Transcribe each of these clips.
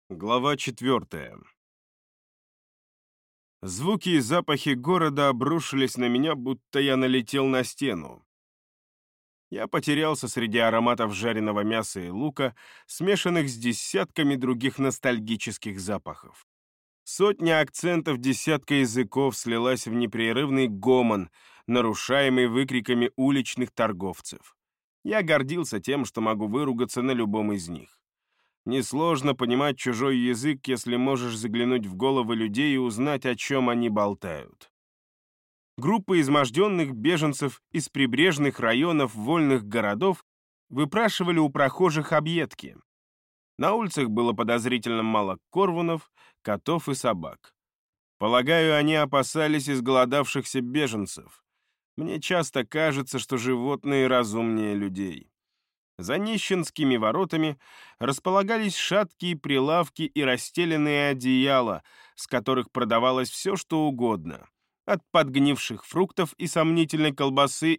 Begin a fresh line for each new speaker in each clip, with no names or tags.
Глава 4. Звуки и запахи города обрушились на меня, будто я налетел на стену. Я потерялся среди ароматов жареного мяса и лука, смешанных с десятками других ностальгических запахов. Сотня акцентов, десятка языков слилась в непрерывный гомон, нарушаемый выкриками уличных торговцев. Я гордился тем, что могу выругаться на любом из них. Несложно понимать чужой язык, если можешь заглянуть в головы людей и узнать, о чем они болтают. Группа изможденных беженцев из прибрежных районов вольных городов выпрашивали у прохожих объедки. На улицах было подозрительно мало корвунов, котов и собак. Полагаю, они опасались изголодавшихся беженцев. Мне часто кажется, что животные разумнее людей. За нищенскими воротами располагались шаткие прилавки и расстеленные одеяла, с которых продавалось все, что угодно, от подгнивших фруктов и сомнительной колбасы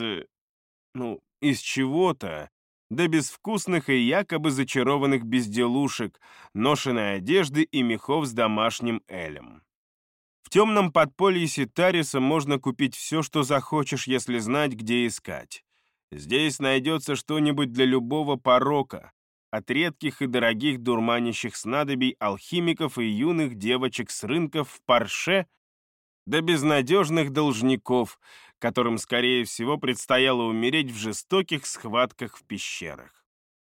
из чего-то, до безвкусных и якобы зачарованных безделушек, ношеной одежды и мехов с домашним элем. В темном подполье Ситариса можно купить все, что захочешь, если знать, где искать. Здесь найдется что-нибудь для любого порока, от редких и дорогих дурманящих снадобий алхимиков и юных девочек с рынков в Парше до безнадежных должников, которым, скорее всего, предстояло умереть в жестоких схватках в пещерах.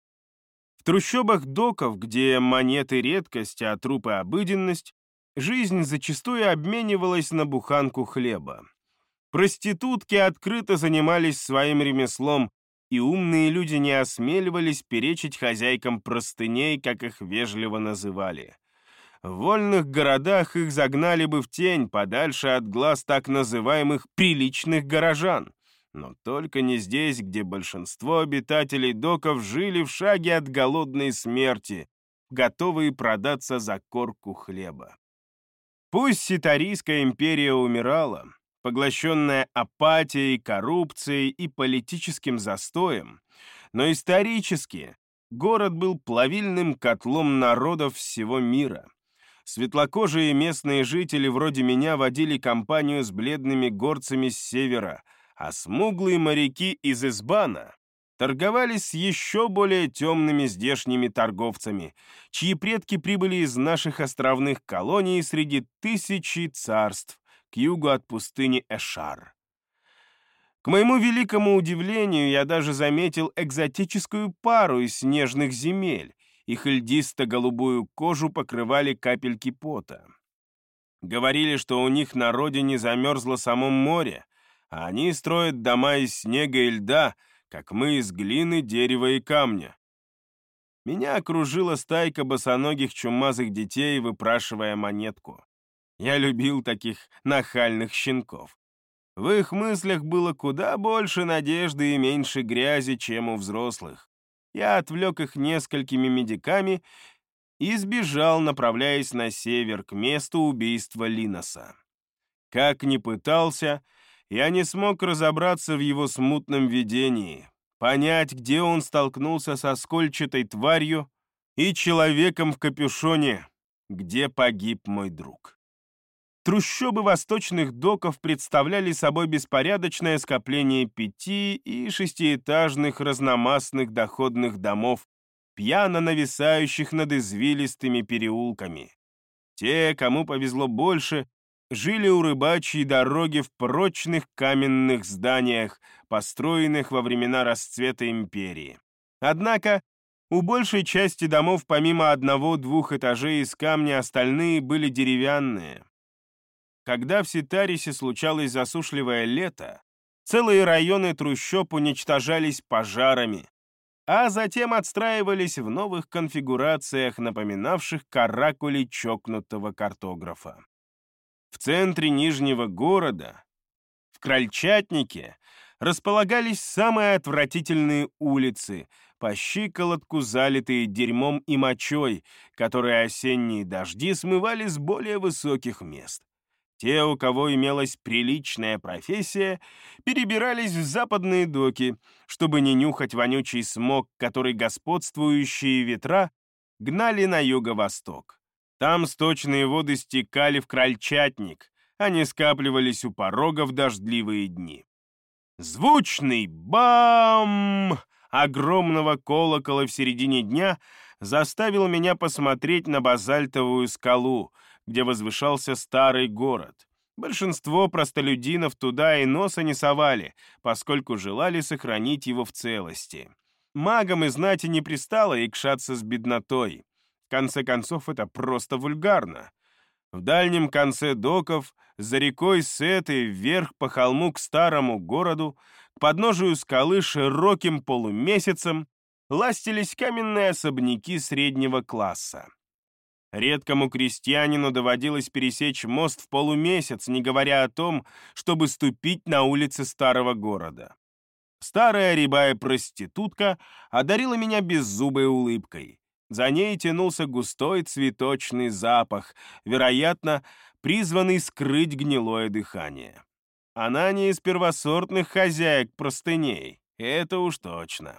В трущобах доков, где монеты — редкость, а трупы — обыденность, жизнь зачастую обменивалась на буханку хлеба. Проститутки открыто занимались своим ремеслом, и умные люди не осмеливались перечить хозяйкам простыней, как их вежливо называли. В вольных городах их загнали бы в тень, подальше от глаз так называемых «приличных горожан». Но только не здесь, где большинство обитателей доков жили в шаге от голодной смерти, готовые продаться за корку хлеба. Пусть Ситарийская империя умирала, поглощенная апатией, коррупцией и политическим застоем, но исторически город был плавильным котлом народов всего мира. Светлокожие местные жители вроде меня водили компанию с бледными горцами с севера, а смуглые моряки из Избана торговались с еще более темными здешними торговцами, чьи предки прибыли из наших островных колоний среди тысячи царств к югу от пустыни Эшар. К моему великому удивлению, я даже заметил экзотическую пару из снежных земель. Их льдисто-голубую кожу покрывали капельки пота. Говорили, что у них на родине замерзло само море, а они строят дома из снега и льда, как мы из глины, дерева и камня. Меня окружила стайка босоногих чумазых детей, выпрашивая монетку. Я любил таких нахальных щенков. В их мыслях было куда больше надежды и меньше грязи, чем у взрослых. Я отвлек их несколькими медиками и сбежал, направляясь на север, к месту убийства Линоса. Как ни пытался, я не смог разобраться в его смутном видении, понять, где он столкнулся со скольчатой тварью и человеком в капюшоне, где погиб мой друг. Трущобы восточных доков представляли собой беспорядочное скопление 5- и 6-этажных разномастных доходных домов, пьяно нависающих над извилистыми переулками. Те, кому повезло больше, жили у рыбачьей дороги в прочных каменных зданиях, построенных во времена расцвета империи. Однако у большей части домов помимо 1-2 этажей из камня остальные были деревянные. Когда в Ситарисе случалось засушливое лето, целые районы трущоб уничтожались пожарами, а затем отстраивались в новых конфигурациях, напоминавших каракули чокнутого картографа. В центре Нижнего города, в Крольчатнике, располагались самые отвратительные улицы, по щиколотку залитые дерьмом и мочой, которые осенние дожди смывали с более высоких мест. Те, у кого имелась приличная профессия, перебирались в западные доки, чтобы не нюхать вонючий смог, который господствующие ветра гнали на юго-восток. Там сточные воды стекали в Крольчатник, они скапливались у порога в дождливые дни. Звучный бам огромного колокола в середине дня заставил меня посмотреть на базальтовую скалу, где возвышался старый город. Большинство простолюдинов туда и носа не совали, поскольку желали сохранить его в целости. Магам и знати не пристало икшаться с беднотой. В конце концов, это просто вульгарно. В дальнем конце доков, за рекой Сеты, вверх по холму к старому городу, к подножию скалы широким полумесяцем ластились каменные особняки среднего класса. Редкому крестьянину доводилось пересечь мост в полумесяц, не говоря о том, чтобы ступить на улицы старого города. Старая рябая проститутка одарила меня беззубой улыбкой. За ней тянулся густой цветочный запах, вероятно, призванный скрыть гнилое дыхание. Она не из первосортных хозяек простыней, это уж точно.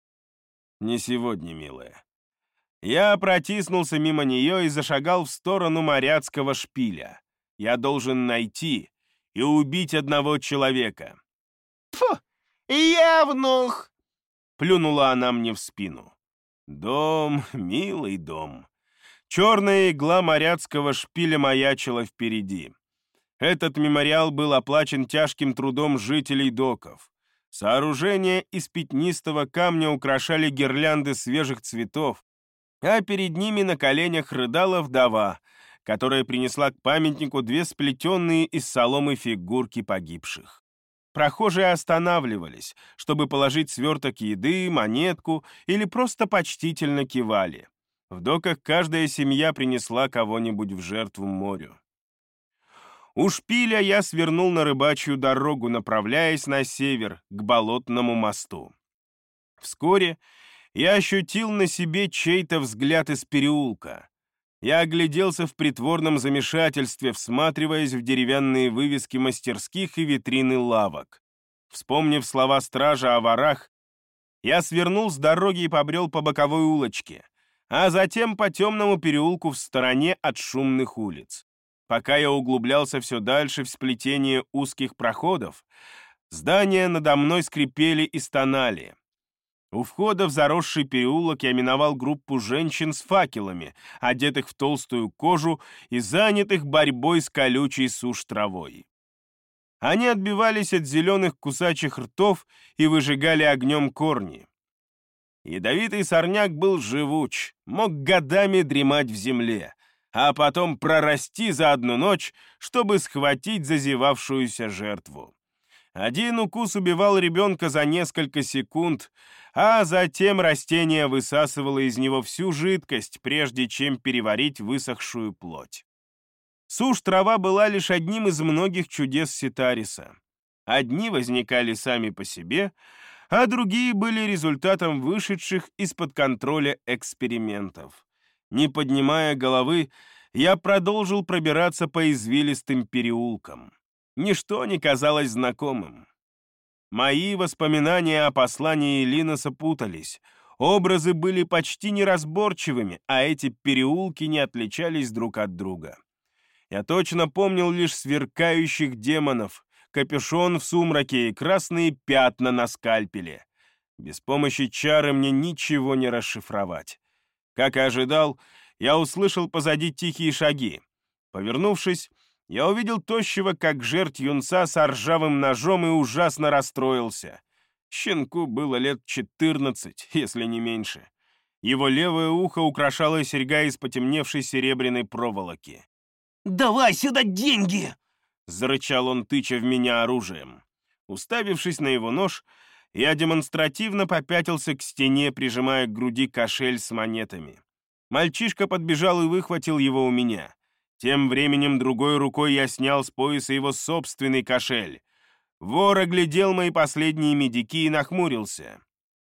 Не сегодня, милая. Я протиснулся мимо нее и зашагал в сторону моряцкого шпиля. Я должен найти и убить одного человека. «Фу, явнух!» — плюнула она мне в спину. Дом, милый дом. Черная игла моряцкого шпиля маячила впереди. Этот мемориал был оплачен тяжким трудом жителей доков. Сооружения из пятнистого камня украшали гирлянды свежих цветов, а перед ними на коленях рыдала вдова, которая принесла к памятнику две сплетенные из соломы фигурки погибших. Прохожие останавливались, чтобы положить сверток еды, монетку или просто почтительно кивали. В доках каждая семья принесла кого-нибудь в жертву морю. У шпиля я свернул на рыбачью дорогу, направляясь на север, к Болотному мосту. Вскоре я ощутил на себе чей-то взгляд из переулка. Я огляделся в притворном замешательстве, всматриваясь в деревянные вывески мастерских и витрины лавок. Вспомнив слова стража о ворах, я свернул с дороги и побрел по боковой улочке, а затем по темному переулку в стороне от шумных улиц. Пока я углублялся все дальше в сплетение узких проходов, здания надо мной скрипели и стонали. У входа в заросший переулок я миновал группу женщин с факелами, одетых в толстую кожу и занятых борьбой с колючей сушь-травой. Они отбивались от зеленых кусачих ртов и выжигали огнем корни. Ядовитый сорняк был живуч, мог годами дремать в земле, а потом прорасти за одну ночь, чтобы схватить зазевавшуюся жертву. Один укус убивал ребенка за несколько секунд, а затем растение высасывало из него всю жидкость, прежде чем переварить высохшую плоть. Сушь-трава была лишь одним из многих чудес Ситариса. Одни возникали сами по себе, а другие были результатом вышедших из-под контроля экспериментов. Не поднимая головы, я продолжил пробираться по извилистым переулкам. Ничто не казалось знакомым. Мои воспоминания о послании Линоса путались. Образы были почти неразборчивыми, а эти переулки не отличались друг от друга. Я точно помнил лишь сверкающих демонов, капюшон в сумраке и красные пятна на скальпеле. Без помощи чары мне ничего не расшифровать. Как и ожидал, я услышал позади тихие шаги. Повернувшись, я увидел тощего, как жерть юнца с ржавым ножом и ужасно расстроился. Щенку было лет 14, если не меньше. Его левое ухо украшала серьга из потемневшей серебряной проволоки.
«Давай сюда деньги!»
— зарычал он, тыча в меня оружием. Уставившись на его нож, я демонстративно попятился к стене, прижимая к груди кошель с монетами. Мальчишка подбежал и выхватил его у меня. Тем временем другой рукой я снял с пояса его собственный кошель. Вор оглядел мои последние медики и нахмурился.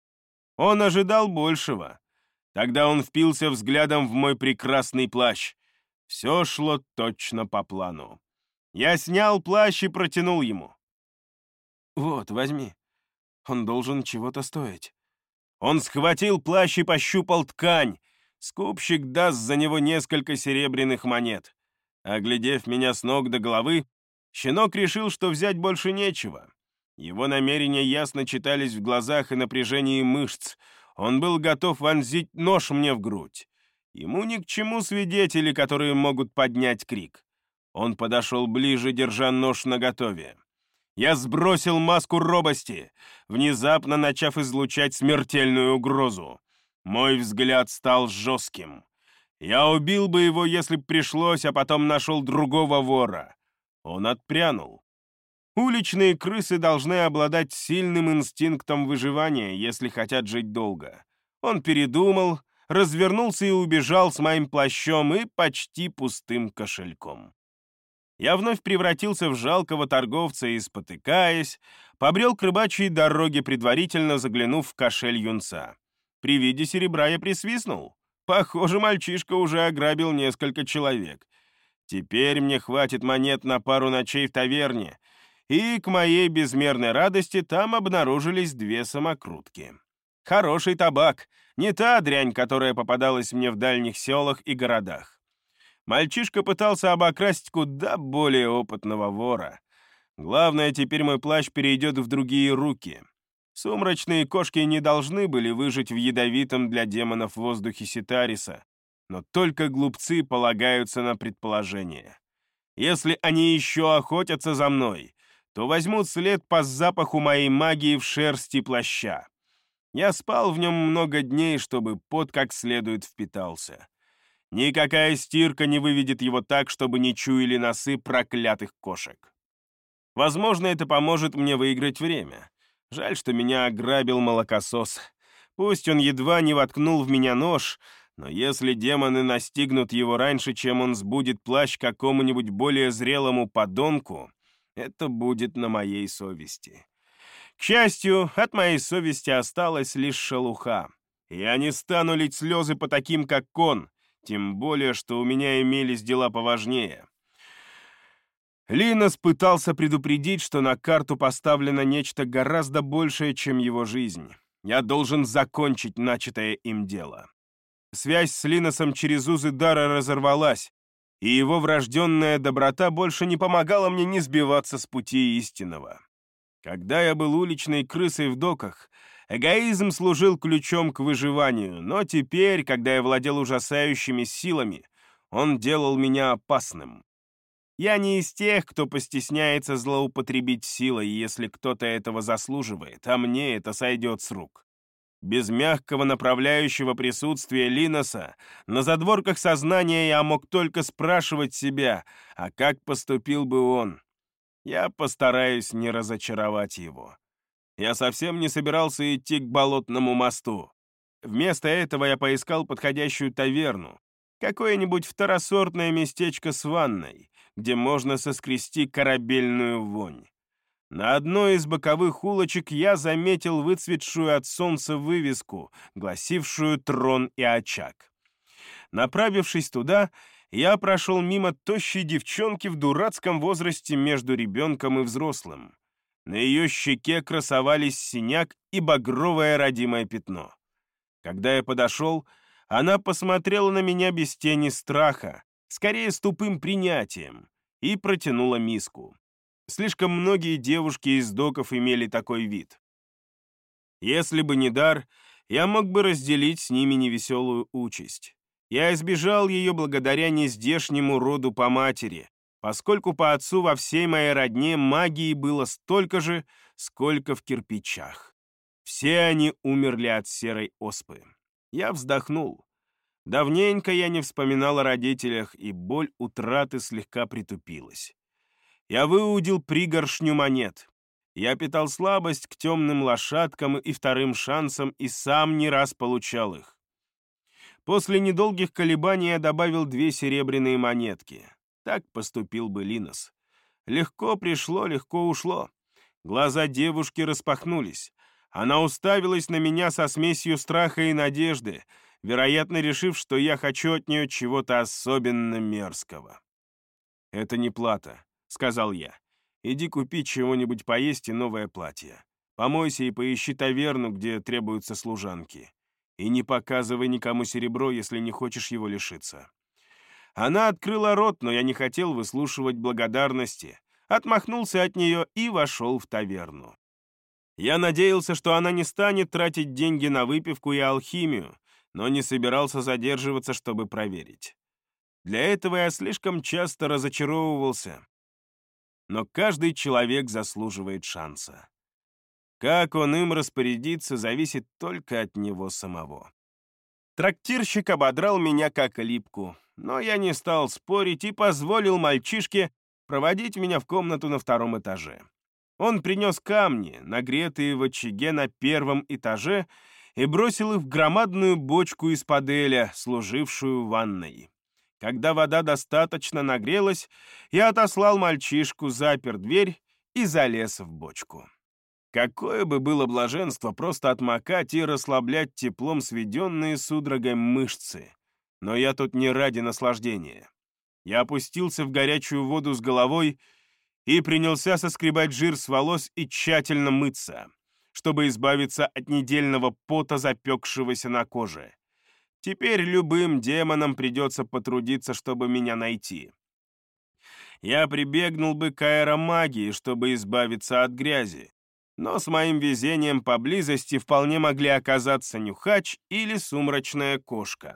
Он ожидал большего. Тогда он впился взглядом в мой прекрасный плащ. Все шло точно по плану. Я снял плащ и протянул ему. «Вот, возьми. Он должен чего-то стоить». Он схватил плащ и пощупал ткань. Скупщик даст за него несколько серебряных монет. Оглядев меня с ног до головы, щенок решил, что взять больше нечего. Его намерения ясно читались в глазах и напряжении мышц. Он был готов вонзить нож мне в грудь. Ему ни к чему свидетели, которые могут поднять крик. Он подошел ближе, держа нож наготове. Я сбросил маску робости, внезапно начав излучать смертельную угрозу. Мой взгляд стал жестким. Я убил бы его, если б пришлось, а потом нашел другого вора. Он отпрянул. Уличные крысы должны обладать сильным инстинктом выживания, если хотят жить долго. Он передумал, развернулся и убежал с моим плащом и почти пустым кошельком. Я вновь превратился в жалкого торговца и, спотыкаясь, побрел к рыбачьей дороге, предварительно заглянув в кошель юнца. При виде серебра я присвистнул. Похоже, мальчишка уже ограбил несколько человек. Теперь мне хватит монет на пару ночей в таверне, и, к моей безмерной радости, там обнаружились 2 самокрутки. Хороший табак, не та дрянь, которая попадалась мне в дальних селах и городах. Мальчишка пытался обокрасть куда более опытного вора. Главное, теперь мой плащ перейдет в другие руки. Сумрачные кошки не должны были выжить в ядовитом для демонов воздухе Ситариса, но только глупцы полагаются на предположение. Если они еще охотятся за мной, то возьмут след по запаху моей магии в шерсти плаща. Я спал в нем много дней, чтобы пот как следует впитался. Никакая стирка не выведет его так, чтобы не чуяли носы проклятых кошек. Возможно, это поможет мне выиграть время. Жаль, что меня ограбил молокосос. Пусть он едва не воткнул в меня нож, но если демоны настигнут его раньше, чем он сбудет плащ какому-нибудь более зрелому подонку, это будет на моей совести. К счастью, от моей совести осталась лишь шелуха. Я не стану лить слезы по таким, как он, тем более, что у меня имелись дела поважнее. Линос пытался предупредить, что на карту поставлено нечто гораздо большее, чем его жизнь. Я должен закончить начатое им дело. Связь с Линосом через узы дара разорвалась, и его врожденная доброта больше не помогала мне не сбиваться с пути истинного. Когда я был уличной крысой в доках, эгоизм служил ключом к выживанию, но теперь, когда я владел ужасающими силами, он делал меня опасным. Я не из тех, кто постесняется злоупотребить силой, если кто-то этого заслуживает, а мне это сойдет с рук. Без мягкого направляющего присутствия Линоса на задворках сознания я мог только спрашивать себя, а как поступил бы он? Я постараюсь не разочаровать его. Я совсем не собирался идти к Болотному мосту. Вместо этого я поискал подходящую таверну, какое-нибудь второсортное местечко с ванной, где можно соскрести корабельную вонь. На одной из боковых улочек я заметил выцветшую от солнца вывеску, гласившую «Трон и очаг». Направившись туда, я прошел мимо тощей девчонки в дурацком возрасте между ребенком и взрослым. На ее щеке красовались синяк и багровое родимое пятно. Когда я подошел, она посмотрела на меня без тени страха, скорее с тупым принятием, и протянула миску. Слишком многие девушки из доков имели такой вид. Если бы не дар, я мог бы разделить с ними невеселую участь. Я избежал ее благодаря нездешнему роду по матери, поскольку по отцу во всей моей родне магии было столько же, сколько в кирпичах. Все они умерли от серой оспы. Я вздохнул. Давненько я не вспоминал о родителях, и боль утраты слегка притупилась. Я выудил пригоршню монет. Я питал слабость к темным лошадкам и вторым шансам, и сам не раз получал их. После недолгих колебаний я добавил 2 серебряные монетки. Так поступил бы Линос. Легко пришло, легко ушло. Глаза девушки распахнулись. Она уставилась на меня со смесью страха и надежды, вероятно, решив, что я хочу от нее чего-то особенно мерзкого. «Это не плата», — сказал я. «Иди купи чего-нибудь поесть и новое платье. Помойся и поищи таверну, где требуются служанки. И не показывай никому серебро, если не хочешь его лишиться». Она открыла рот, но я не хотел выслушивать благодарности, отмахнулся от нее и вошел в таверну. Я надеялся, что она не станет тратить деньги на выпивку и алхимию, но не собирался задерживаться, чтобы проверить. Для этого я слишком часто разочаровывался. Но каждый человек заслуживает шанса. Как он им распорядится, зависит только от него самого. Трактирщик ободрал меня как липку, но я не стал спорить и позволил мальчишке проводить меня в комнату на втором этаже. Он принес камни, нагретые в очаге на первом этаже, и бросил их в громадную бочку из-под эля, служившую ванной. Когда вода достаточно нагрелась, я отослал мальчишку, запер дверь и залез в бочку. Какое бы было блаженство просто отмокать и расслаблять теплом сведенные судорогой мышцы. Но я тут не ради наслаждения. Я опустился в горячую воду с головой и принялся соскребать жир с волос и тщательно мыться, чтобы избавиться от недельного пота, запекшегося на коже. Теперь любым демонам придется потрудиться, чтобы меня найти. Я прибегнул бы к аэромагии, чтобы избавиться от грязи, но с моим везением поблизости вполне могли оказаться нюхач или сумрачная кошка.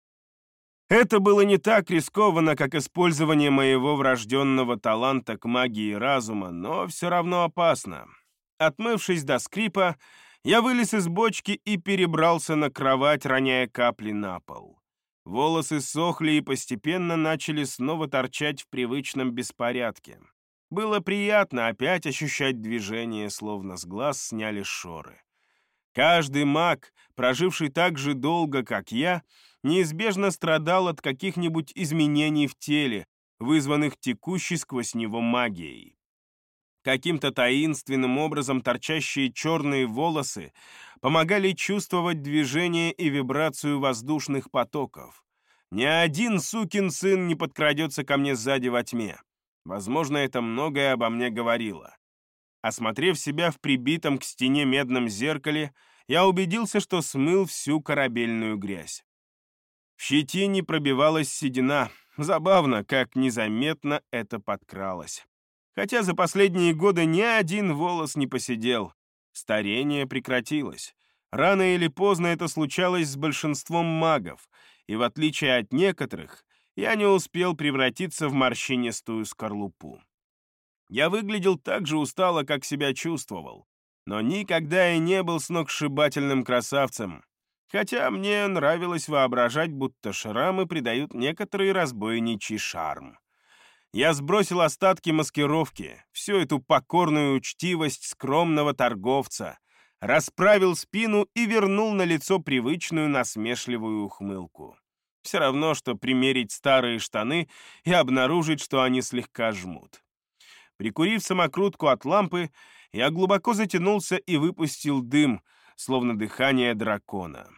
Это было не так рискованно, как использование моего врожденного таланта к магии разума, но все равно опасно. Отмывшись до скрипа, я вылез из бочки и перебрался на кровать, роняя капли на пол. Волосы сохли и постепенно начали снова торчать в привычном беспорядке. Было приятно опять ощущать движение, словно с глаз сняли шоры. Каждый маг, проживший так же долго, как я, неизбежно страдал от каких-нибудь изменений в теле, вызванных текущей сквозь него магией. Каким-то таинственным образом торчащие черные волосы помогали чувствовать движение и вибрацию воздушных потоков. Ни один сукин сын не подкрадется ко мне сзади во тьме. Возможно, это многое обо мне говорило. Осмотрев себя в прибитом к стене медном зеркале, я убедился, что смыл всю корабельную грязь. В щетине пробивалась седина. Забавно, как незаметно это подкралось. Хотя за последние годы ни один волос не поседел. Старение прекратилось. Рано или поздно это случалось с большинством магов, и в отличие от некоторых, я не успел превратиться в морщинистую скорлупу. Я выглядел так же устало, как себя чувствовал, но никогда и не был сногсшибательным красавцем, хотя мне нравилось воображать, будто шрамы придают некоторый разбойничий шарм. Я сбросил остатки маскировки, всю эту покорную учтивость скромного торговца, расправил спину и вернул на лицо привычную насмешливую ухмылку. Все равно, что примерить старые штаны и обнаружить, что они слегка жмут. Прикурив самокрутку от лампы, я глубоко затянулся и выпустил дым, словно дыхание дракона.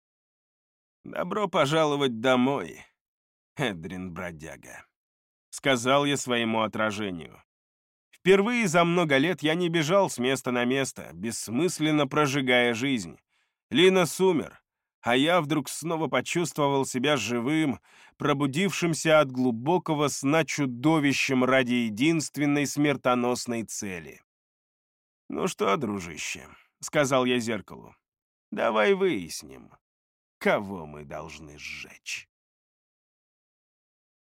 «Добро пожаловать домой, Эдрин-бродяга», — сказал я своему отражению. Впервые за много лет я не бежал с места на место, бессмысленно прожигая жизнь. Линос умер, а я вдруг снова почувствовал себя живым, пробудившимся от глубокого сна чудовищем ради единственной смертоносной цели. «Ну что, дружище», — сказал я зеркалу, — «давай выясним, кого мы должны сжечь».